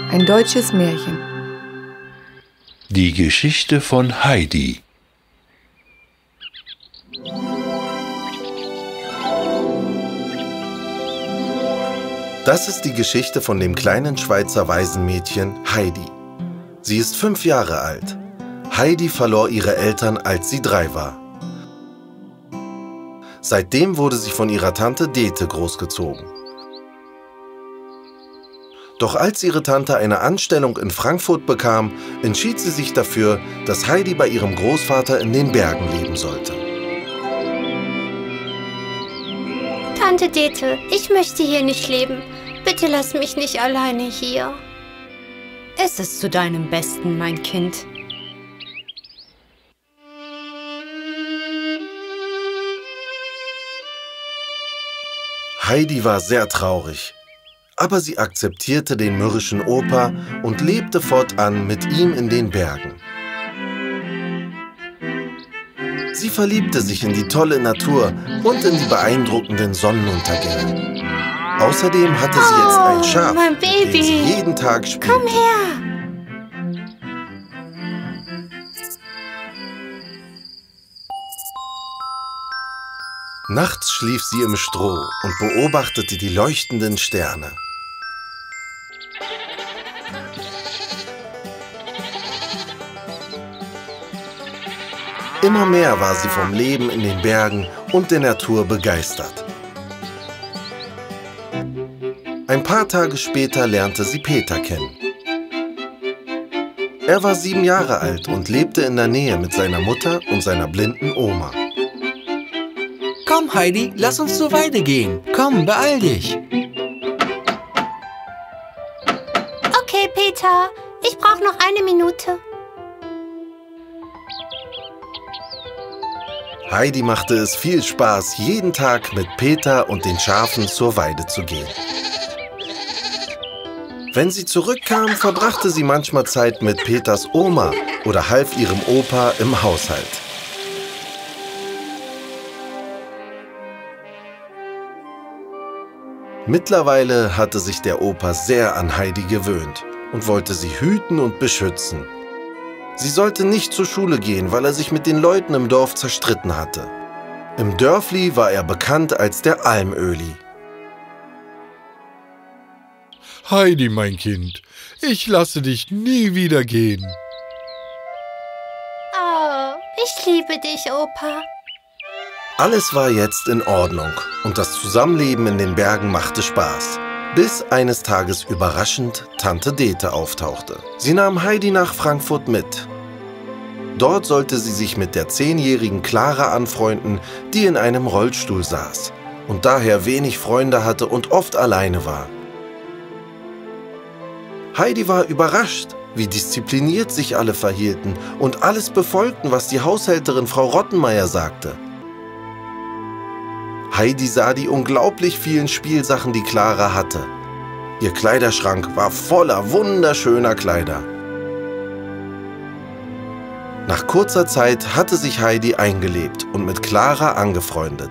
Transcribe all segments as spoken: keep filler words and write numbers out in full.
ein deutsches Märchen. Die Geschichte von Heidi. Das ist die Geschichte von dem kleinen Schweizer Waisenmädchen Heidi. Sie ist fünf Jahre alt. Heidi verlor ihre Eltern, als sie drei war. Seitdem wurde sie von ihrer Tante Dete großgezogen. Doch als ihre Tante eine Anstellung in Frankfurt bekam, entschied sie sich dafür, dass Heidi bei ihrem Großvater in den Bergen leben sollte. Tante Dete, ich möchte hier nicht leben. Bitte lass mich nicht alleine hier. Es ist zu deinem Besten, mein Kind. Heidi war sehr traurig, aber sie akzeptierte den mürrischen Opa und lebte fortan mit ihm in den Bergen. Sie verliebte sich in die tolle Natur und in die beeindruckenden Sonnenuntergänge. Außerdem hatte sie jetzt ein Schaf, mein mit dem Baby. sie jeden Tag spielt. Komm her! Nachts schlief sie im Stroh und beobachtete die leuchtenden Sterne. Immer mehr war sie vom Leben in den Bergen und der Natur begeistert. Ein paar Tage später lernte sie Peter kennen. Er war sieben Jahre alt und lebte in der Nähe mit seiner Mutter und seiner blinden Oma. Komm, Heidi, lass uns zur Weide gehen. Komm, beeil dich. Okay, Peter, ich brauche noch eine Minute. Heidi machte es viel Spaß, jeden Tag mit Peter und den Schafen zur Weide zu gehen. Wenn sie zurückkam, verbrachte sie manchmal Zeit mit Peters Oma oder half ihrem Opa im Haushalt. Mittlerweile hatte sich der Opa sehr an Heidi gewöhnt und wollte sie hüten und beschützen. Sie sollte nicht zur Schule gehen, weil er sich mit den Leuten im Dorf zerstritten hatte. Im Dörfli war er bekannt als der Almöli. Heidi, mein Kind, ich lasse dich nie wieder gehen. Oh, ich liebe dich, Opa. Alles war jetzt in Ordnung und das Zusammenleben in den Bergen machte Spaß. Bis eines Tages überraschend Tante Dete auftauchte. Sie nahm Heidi nach Frankfurt mit. Dort sollte sie sich mit der zehnjährigen Clara anfreunden, die in einem Rollstuhl saß und daher wenig Freunde hatte und oft alleine war. Heidi war überrascht, wie diszipliniert sich alle verhielten und alles befolgten, was die Haushälterin Frau Rottenmeier sagte. Heidi sah die unglaublich vielen Spielsachen, die Clara hatte. Ihr Kleiderschrank war voller wunderschöner Kleider. Nach kurzer Zeit hatte sich Heidi eingelebt und mit Clara angefreundet.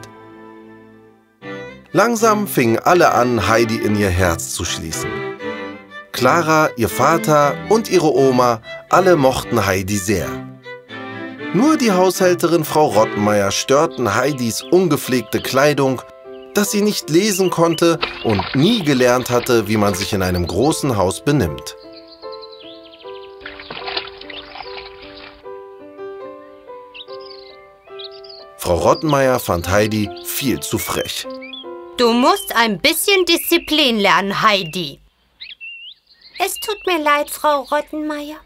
Langsam fingen alle an, Heidi in ihr Herz zu schließen. Clara, ihr Vater und ihre Oma, alle mochten Heidi sehr. Nur die Haushälterin Frau Rottenmeier störten Heidis ungepflegte Kleidung, dass sie nicht lesen konnte und nie gelernt hatte, wie man sich in einem großen Haus benimmt. Frau Rottenmeier fand Heidi viel zu frech. Du musst ein bisschen Disziplin lernen, Heidi. Es tut mir leid, Frau Rottenmeier.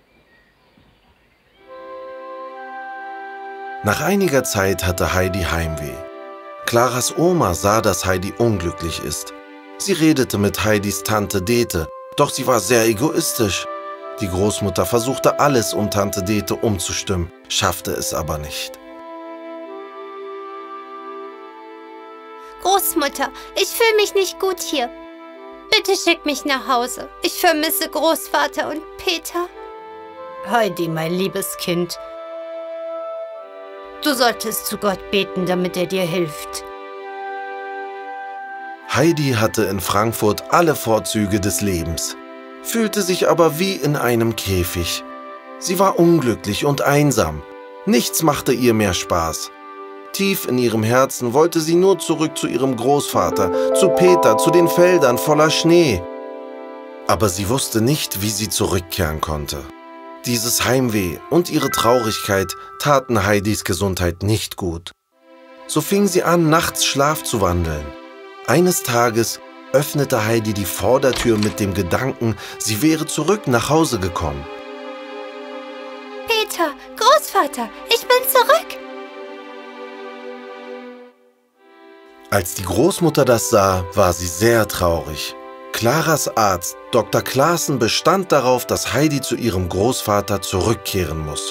Nach einiger Zeit hatte Heidi Heimweh. Claras Oma sah, dass Heidi unglücklich ist. Sie redete mit Heidis Tante Dete, doch sie war sehr egoistisch. Die Großmutter versuchte alles, um Tante Dete umzustimmen, schaffte es aber nicht. Großmutter, ich fühle mich nicht gut hier. Bitte schick mich nach Hause. Ich vermisse Großvater und Peter. Heidi, mein liebes Kind, du solltest zu Gott beten, damit er dir hilft. Heidi hatte in Frankfurt alle Vorzüge des Lebens. fühlte sich aber wie in einem Käfig. Sie war unglücklich und einsam. Nichts machte ihr mehr Spaß. Tief in ihrem Herzen wollte sie nur zurück zu ihrem Großvater, zu Peter, zu den Feldern voller Schnee. Aber sie wusste nicht, wie sie zurückkehren konnte. Dieses Heimweh und ihre Traurigkeit taten Heidis Gesundheit nicht gut. So fing sie an, nachts Schlaf zu wandeln. Eines Tages öffnete Heidi die Vordertür mit dem Gedanken, sie wäre zurück nach Hause gekommen. Peter, Großvater, ich bin zurück. Als die Großmutter das sah, war sie sehr traurig. Klaras Arzt, Doktor Klaassen, bestand darauf, dass Heidi zu ihrem Großvater zurückkehren muss.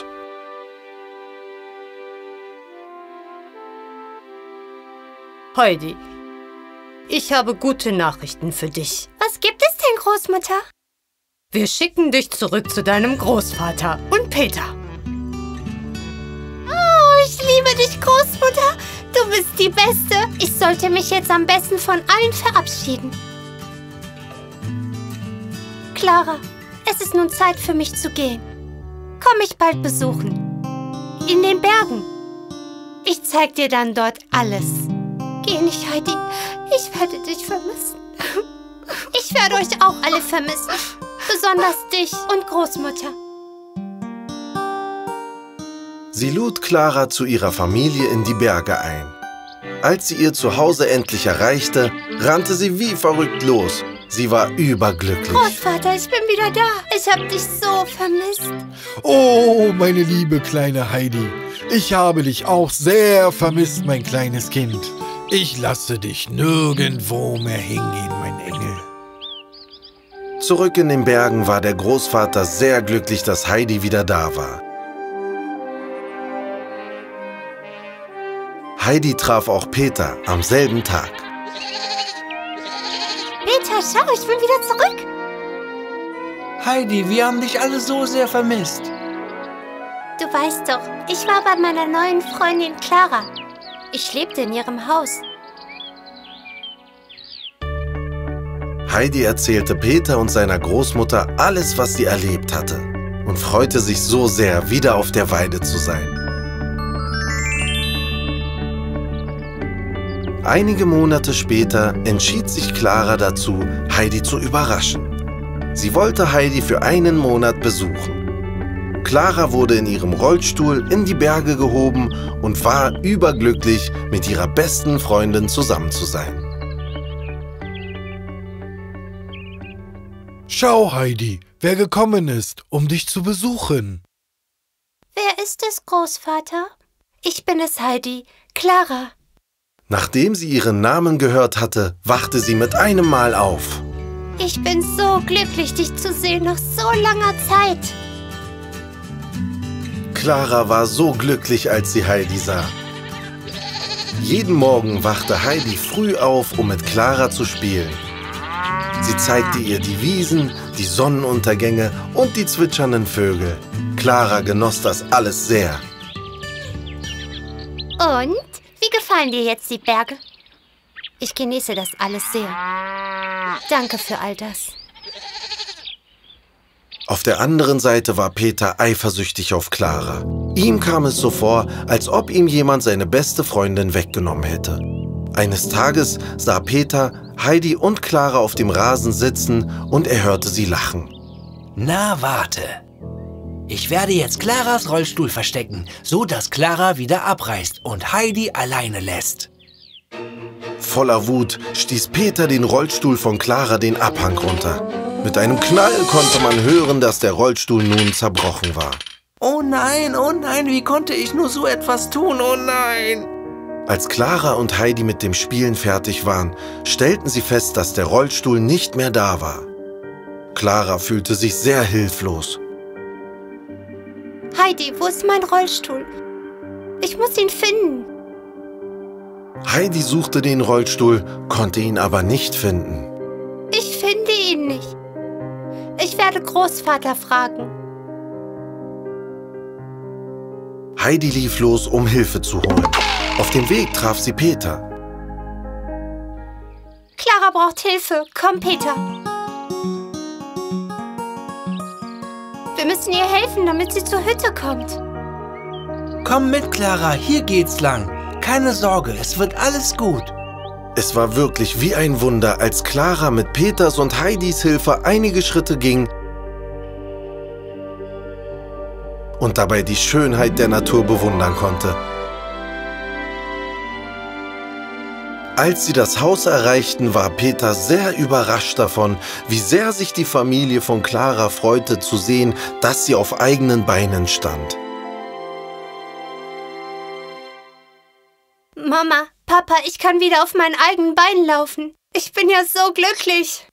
Heidi, ich habe gute Nachrichten für dich. Was gibt es denn, Großmutter? Wir schicken dich zurück zu deinem Großvater und Peter. Oh, ich liebe dich, Großmutter. Du bist die Beste. Ich sollte mich jetzt am besten von allen verabschieden. Clara, es ist nun Zeit für mich zu gehen. Komm mich bald besuchen. In den Bergen. Ich zeig dir dann dort alles. Geh nicht, Heidi. Ich werde dich vermissen. Ich werde euch auch alle vermissen. Besonders dich und Großmutter. Sie lud Clara zu ihrer Familie in die Berge ein. Als sie ihr Zuhause endlich erreichte, rannte sie wie verrückt los. Sie war überglücklich. Großvater, ich bin wieder da. Ich habe dich so vermisst. Oh, meine liebe kleine Heidi, ich habe dich auch sehr vermisst, mein kleines Kind. Ich lasse dich nirgendwo mehr hingehen, mein Engel. Zurück in den Bergen war der Großvater sehr glücklich, dass Heidi wieder da war. Heidi traf auch Peter am selben Tag. Peter, schau, ich bin wieder zurück. Heidi, wir haben dich alle so sehr vermisst. Du weißt doch, ich war bei meiner neuen Freundin Clara. Ich lebte in ihrem Haus. Heidi erzählte Peter und seiner Großmutter alles, was sie erlebt hatte, und freute sich so sehr, wieder auf der Weide zu sein. Einige Monate später entschied sich Clara dazu, Heidi zu überraschen. Sie wollte Heidi für einen Monat besuchen. Clara wurde in ihrem Rollstuhl in die Berge gehoben und war überglücklich, mit ihrer besten Freundin zusammen zu sein. Schau, Heidi, wer gekommen ist, um dich zu besuchen. Wer ist es, Großvater? Ich bin es, Heidi, Clara. Nachdem sie ihren Namen gehört hatte, wachte sie mit einem Mal auf. Ich bin so glücklich, dich zu sehen nach so langer Zeit. Clara war so glücklich, als sie Heidi sah. Jeden Morgen wachte Heidi früh auf, um mit Clara zu spielen. Sie zeigte ihr die Wiesen, die Sonnenuntergänge und die zwitschernden Vögel. Clara genoss das alles sehr. Und? Wie gefallen dir jetzt die Berge? Ich genieße das alles sehr. Danke für all das. Auf der anderen Seite war Peter eifersüchtig auf Clara. Ihm kam es so vor, als ob ihm jemand seine beste Freundin weggenommen hätte. Eines Tages sah Peter Heidi und Clara auf dem Rasen sitzen und er hörte sie lachen. Na, warte. Ich werde jetzt Claras Rollstuhl verstecken, so dass Clara wieder abreist und Heidi alleine lässt. Voller Wut stieß Peter den Rollstuhl von Clara den Abhang runter. Mit einem Knall konnte man hören, dass der Rollstuhl nun zerbrochen war. Oh nein, oh nein, wie konnte ich nur so etwas tun, oh nein! Als Clara und Heidi mit dem Spielen fertig waren, stellten sie fest, dass der Rollstuhl nicht mehr da war. Clara fühlte sich sehr hilflos. Heidi, wo ist mein Rollstuhl? Ich muss ihn finden. Heidi suchte den Rollstuhl, konnte ihn aber nicht finden. Ich finde ihn nicht. Ich werde Großvater fragen. Heidi lief los, um Hilfe zu holen. Auf dem Weg traf sie Peter. Clara braucht Hilfe. Komm, Peter. Wir müssen ihr helfen, damit sie zur Hütte kommt. Komm mit, Clara, hier geht's lang. Keine Sorge, es wird alles gut. Es war wirklich wie ein Wunder, als Clara mit Peters und Heidis Hilfe einige Schritte ging und dabei die Schönheit der Natur bewundern konnte. Als sie das Haus erreichten, war Peter sehr überrascht davon, wie sehr sich die Familie von Clara freute zu sehen, dass sie auf eigenen Beinen stand. Mama, Papa, ich kann wieder auf meinen eigenen Beinen laufen. Ich bin ja so glücklich.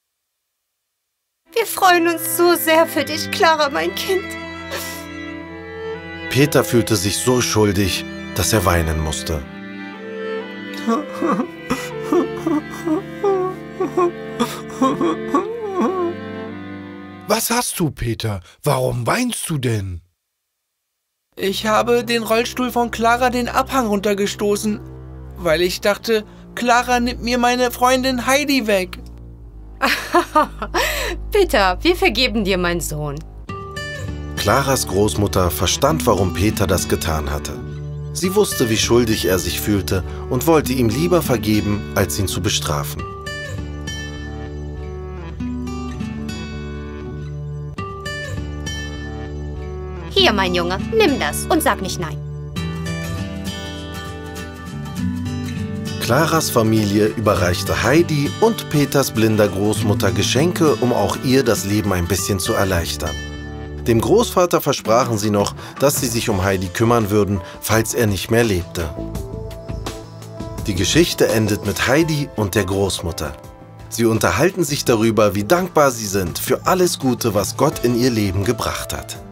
Wir freuen uns so sehr für dich, Clara, mein Kind. Peter fühlte sich so schuldig, dass er weinen musste. Was hast du, Peter? Warum weinst du denn? Ich habe den Rollstuhl von Clara den Abhang runtergestoßen, weil ich dachte, Clara nimmt mir meine Freundin Heidi weg. Peter, wir vergeben dir, mein Sohn. Claras Großmutter verstand, warum Peter das getan hatte. Sie wusste, wie schuldig er sich fühlte und wollte ihm lieber vergeben, als ihn zu bestrafen. Hier, mein Junge, nimm das und sag nicht nein. Claras Familie überreichte Heidi und Peters blinder Großmutter Geschenke, um auch ihr das Leben ein bisschen zu erleichtern. Dem Großvater versprachen sie noch, dass sie sich um Heidi kümmern würden, falls er nicht mehr lebte. Die Geschichte endet mit Heidi und der Großmutter. Sie unterhalten sich darüber, wie dankbar sie sind für alles Gute, was Gott in ihr Leben gebracht hat.